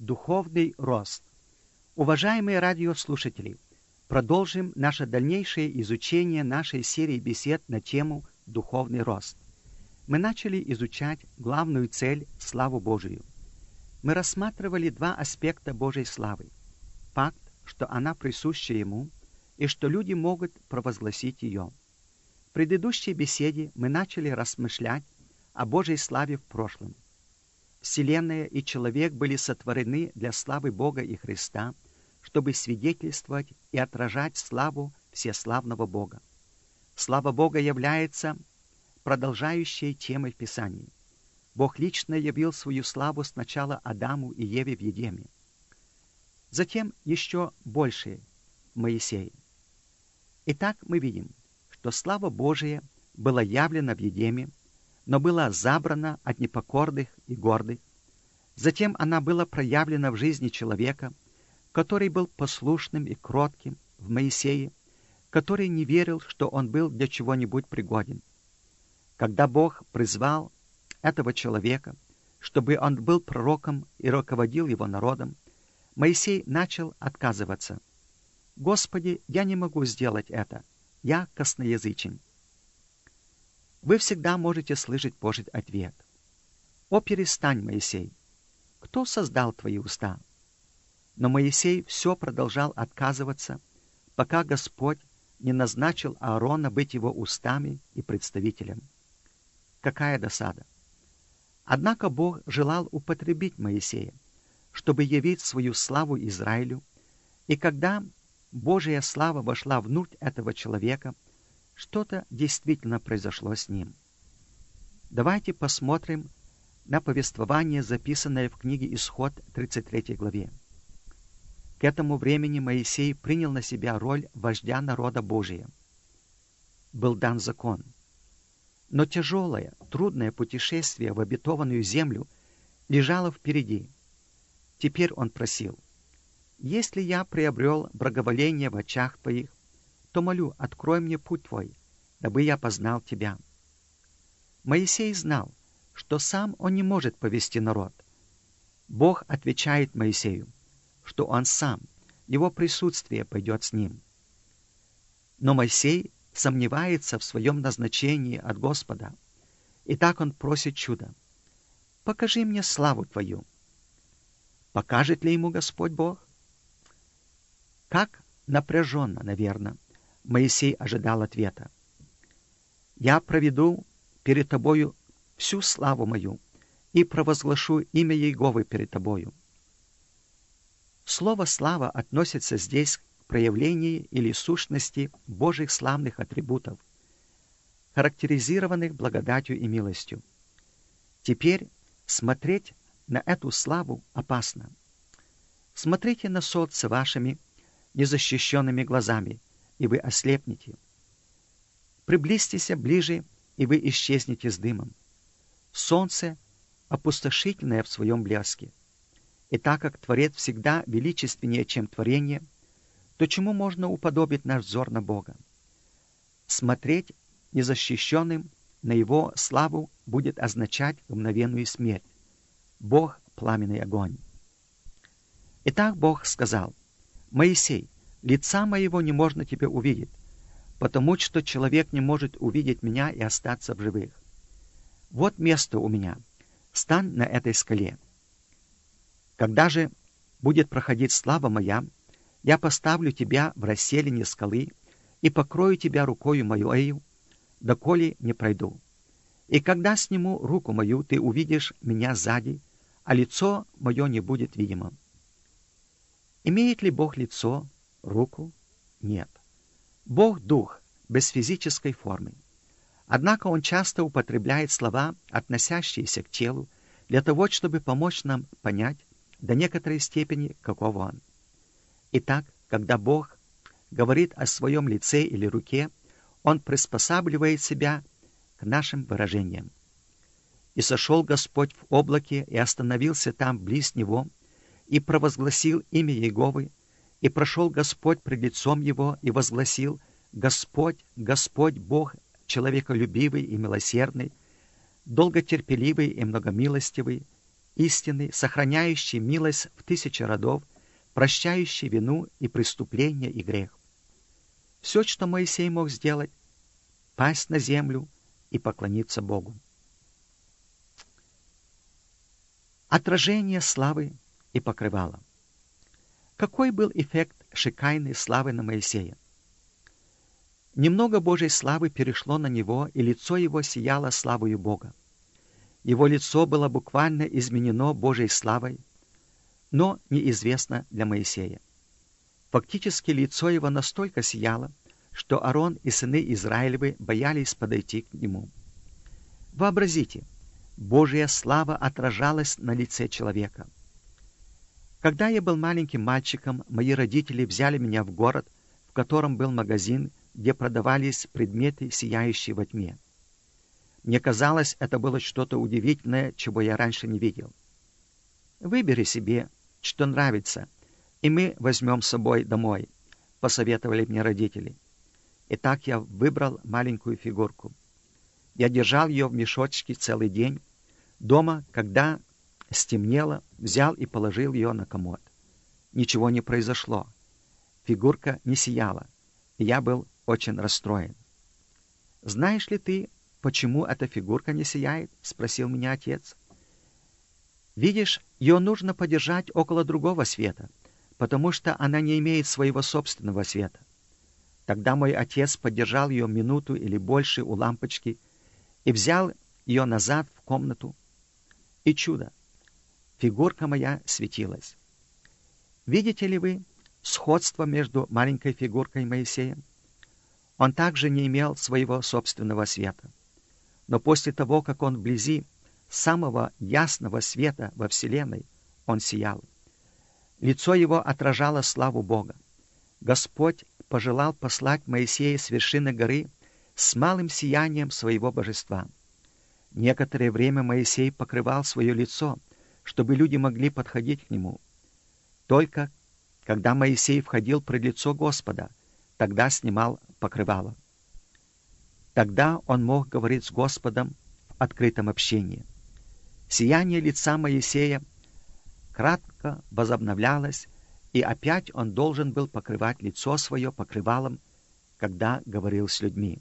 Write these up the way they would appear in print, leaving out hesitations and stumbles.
Духовный рост. Уважаемые радиослушатели, продолжим наше дальнейшее изучение нашей серии бесед на тему «Духовный рост». Мы начали изучать главную цель – славу Божию. Мы рассматривали два аспекта Божьей славы. Факт, что она присуща Ему, и что люди могут провозгласить ее. В предыдущей беседе мы начали размышлять о Божьей славе в прошлом. Вселенная и человек были сотворены для славы Бога и Христа, чтобы свидетельствовать и отражать славу всеславного Бога. Слава Бога является продолжающей темой в Писании. Бог лично явил свою славу сначала Адаму и Еве в Едеме, затем еще больше Моисею. Итак, мы видим, что слава Божия была явлена в Едеме, но была забрана от непокорных и гордых. Затем она была проявлена в жизни человека, который был послушным и кротким, в Моисее, который не верил, что он был для чего-нибудь пригоден. Когда Бог призвал этого человека, чтобы он был пророком и руководил его народом, Моисей начал отказываться. «Господи, я не могу сделать это. Я косноязычен». Вы всегда можете слышать Божий ответ. «О, перестань, Моисей! Кто создал твои уста?» Но Моисей все продолжал отказываться, пока Господь не назначил Аарона быть его устами и представителем. Какая досада! Однако Бог желал употребить Моисея, чтобы явить свою славу Израилю, и когда Божья слава вошла внутрь этого человека, что-то действительно произошло с ним. Давайте посмотрим на повествование, записанное в книге Исход 33 главе. К этому времени Моисей принял на себя роль вождя народа Божия. Был дан закон. Но тяжелое, трудное путешествие в обетованную землю лежало впереди. Теперь он просил: «Если я приобрел благоволение в очах твоих, то молю, открой мне путь твой, дабы я познал тебя». Моисей знал, что сам он не может повести народ. Бог отвечает Моисею, что он сам, его присутствие пойдет с ним. Но Моисей сомневается в своем назначении от Господа, и так он просит чуда. «Покажи мне славу твою». Покажет ли ему Господь Бог? Как напряженно, наверное, Моисей ожидал ответа. «Я проведу перед тобою всю славу мою и провозглашу имя Иеговы перед тобою». Слово «слава» относится здесь к проявлению или сущности Божьих славных атрибутов, характеризированных благодатью и милостью. Теперь смотреть на эту славу опасно. Смотрите на солнце вашими незащищенными глазами, и вы ослепнете. Приблизьтесь ближе, и вы исчезнете с дымом. Солнце опустошительное в своем блеске. И так как Творец всегда величественнее, чем творение, то чему можно уподобить наш взор на Бога? Смотреть незащищенным на Его славу будет означать мгновенную смерть. Бог — пламенный огонь. Итак, Бог сказал: «Моисей, лица моего не можно тебе увидеть, потому что человек не может увидеть меня и остаться в живых. Вот место у меня, стань на этой скале. Когда же будет проходить слава моя, я поставлю тебя в расселине скалы и покрою тебя рукою моею, доколе не пройду. И когда сниму руку мою, ты увидишь меня сзади, а лицо мое не будет видимо». Имеет ли Бог лицо, руку? Нет. Бог — дух, без физической формы. Однако Он часто употребляет слова, относящиеся к телу, для того, чтобы помочь нам понять до некоторой степени, каков Он. Итак, когда Бог говорит о своем лице или руке, Он приспосабливает себя к нашим выражениям. «И сошел Господь в облаке, и остановился там близ него, и провозгласил имя Иеговы, и прошел Господь пред лицом его, и возгласил: Господь, Господь Бог, человеколюбивый и милосердный, долготерпеливый и многомилостивый, истинный, сохраняющий милость в 1000 родов, прощающий вину и преступление и грех. Все, что Моисей мог сделать, пасть на землю и поклониться Богу. Отражение славы и покрывала. Какой был эффект шикайной славы на Моисея? Немного Божьей славы перешло на него, и лицо его сияло славою Бога. Его лицо было буквально изменено Божьей славой, но неизвестно для Моисея. Фактически лицо его настолько сияло, что Аарон и сыны Израилевы боялись подойти к нему. Вообразите, Божья слава отражалась на лице человека. Когда я был маленьким мальчиком, мои родители взяли меня в город, в котором был магазин, где продавались предметы, сияющие во тьме. Мне казалось, это было что-то удивительное, чего я раньше не видел. «Выбери себе, что нравится, и мы возьмем с собой домой», — посоветовали мне родители. И так я выбрал маленькую фигурку. Я держал ее в мешочке целый день. Дома, когда стемнело, взял и положил ее на комод. Ничего не произошло. Фигурка не сияла, и я был очень расстроен. «Знаешь ли ты, почему эта фигурка не сияет?» — спросил меня отец. «Видишь, ее нужно подержать около другого света, потому что она не имеет своего собственного света». Тогда мой отец подержал ее минуту или больше у лампочки и взял ее назад в комнату. И чудо! Фигурка моя светилась. Видите ли вы сходство между маленькой фигуркой и Моисеем? Он также не имел своего собственного света. Но после того, как он вблизи самого ясного света во Вселенной, он сиял. Лицо его отражало славу Бога. Господь пожелал послать Моисея с вершины горы с малым сиянием своего божества. Некоторое время Моисей покрывал свое лицо, чтобы люди могли подходить к нему. Только когда Моисей входил пред лицо Господа, тогда снимал покрывало. Тогда он мог говорить с Господом в открытом общении. Сияние лица Моисея кратко возобновлялось, и опять он должен был покрывать лицо свое покрывалом, когда говорил с людьми.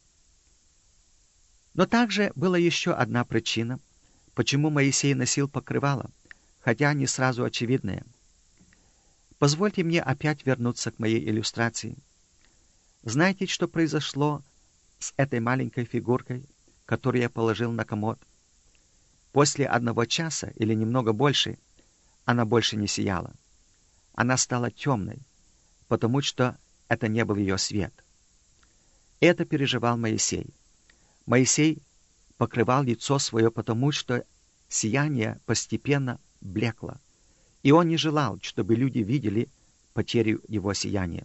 Но также была еще одна причина, почему Моисей носил покрывало, хотя не сразу очевидная. Позвольте мне опять вернуться к моей иллюстрации. Знаете, что произошло с этой маленькой фигуркой, которую я положил на комод? После 1 часа или немного больше она больше не сияла. Она стала темной, потому что это не был ее свет. Это переживал Моисей. Моисей покрывал лицо свое, потому что сияние постепенно блекло, и он не желал, чтобы люди видели потерю его сияния.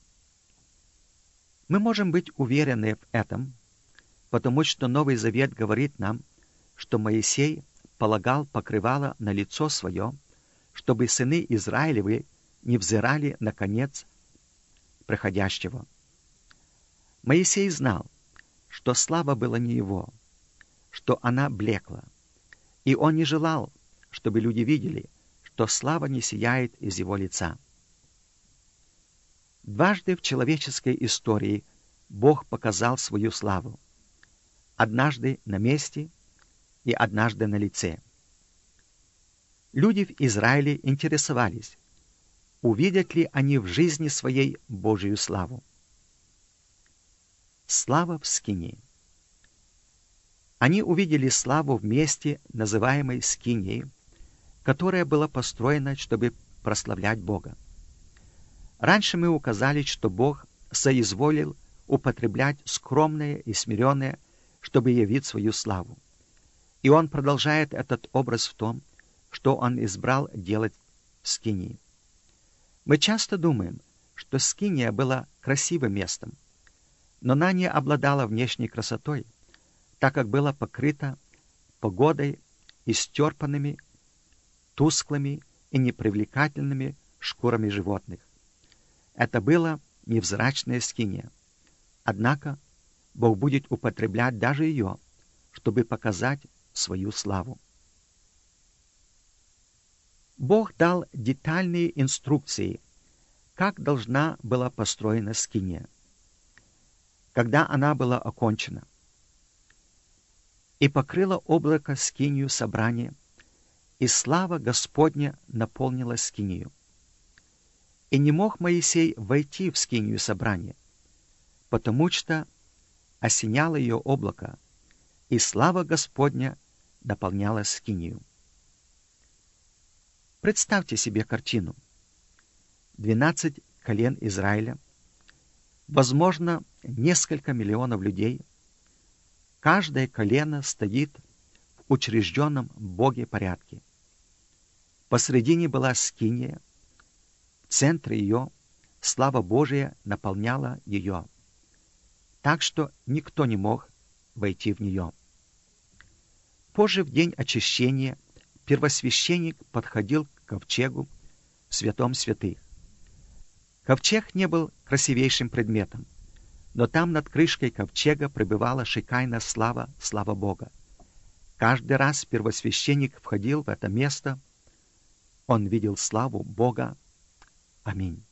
Мы можем быть уверены в этом, потому что Новый Завет говорит нам, что Моисей полагал покрывало на лицо свое, чтобы сыны Израилевы не взирали на конец проходящего. Моисей знал, что слава была не его, что она блекла, и он не желал, чтобы люди видели, что слава не сияет из его лица. Дважды в человеческой истории Бог показал свою славу. Однажды на месте и однажды на лице. Люди в Израиле интересовались, увидят ли они в жизни своей Божию славу. Слава в Скинии. Они увидели славу в месте, называемой Скинией, которая была построена, чтобы прославлять Бога. Раньше мы указали, что Бог соизволил употреблять скромное и смиренное, чтобы явить свою славу. И Он продолжает этот образ в том, что Он избрал делать в Скинии. Мы часто думаем, что Скиния была красивым местом, но она не обладала внешней красотой, так как была покрыта погодой истерпанными, тусклыми и непривлекательными шкурами животных. Это была невзрачная Скиния. Однако Бог будет употреблять даже ее, чтобы показать свою славу. Бог дал детальные инструкции, как должна была построена скиния, когда она была окончена. И покрыло облако скинию собрания, и слава Господня наполнила скинию. И не мог Моисей войти в скинию собрания, потому что осеняло ее облако, и слава Господня наполняла скинию. Представьте себе картину. 12 колен Израиля, возможно, несколько миллионов людей. Каждое колено стоит в учрежденном Боге порядке. Посредине была скиния, в центре ее слава Божия наполняла ее, так что никто не мог войти в нее. Позже, в день очищения, первосвященник подходил к ковчегу в святом святых. Ковчег не был красивейшим предметом, но там над крышкой ковчега пребывала шикайная слава Бога. Каждый раз первосвященник входил в это место, он видел славу Бога. Аминь.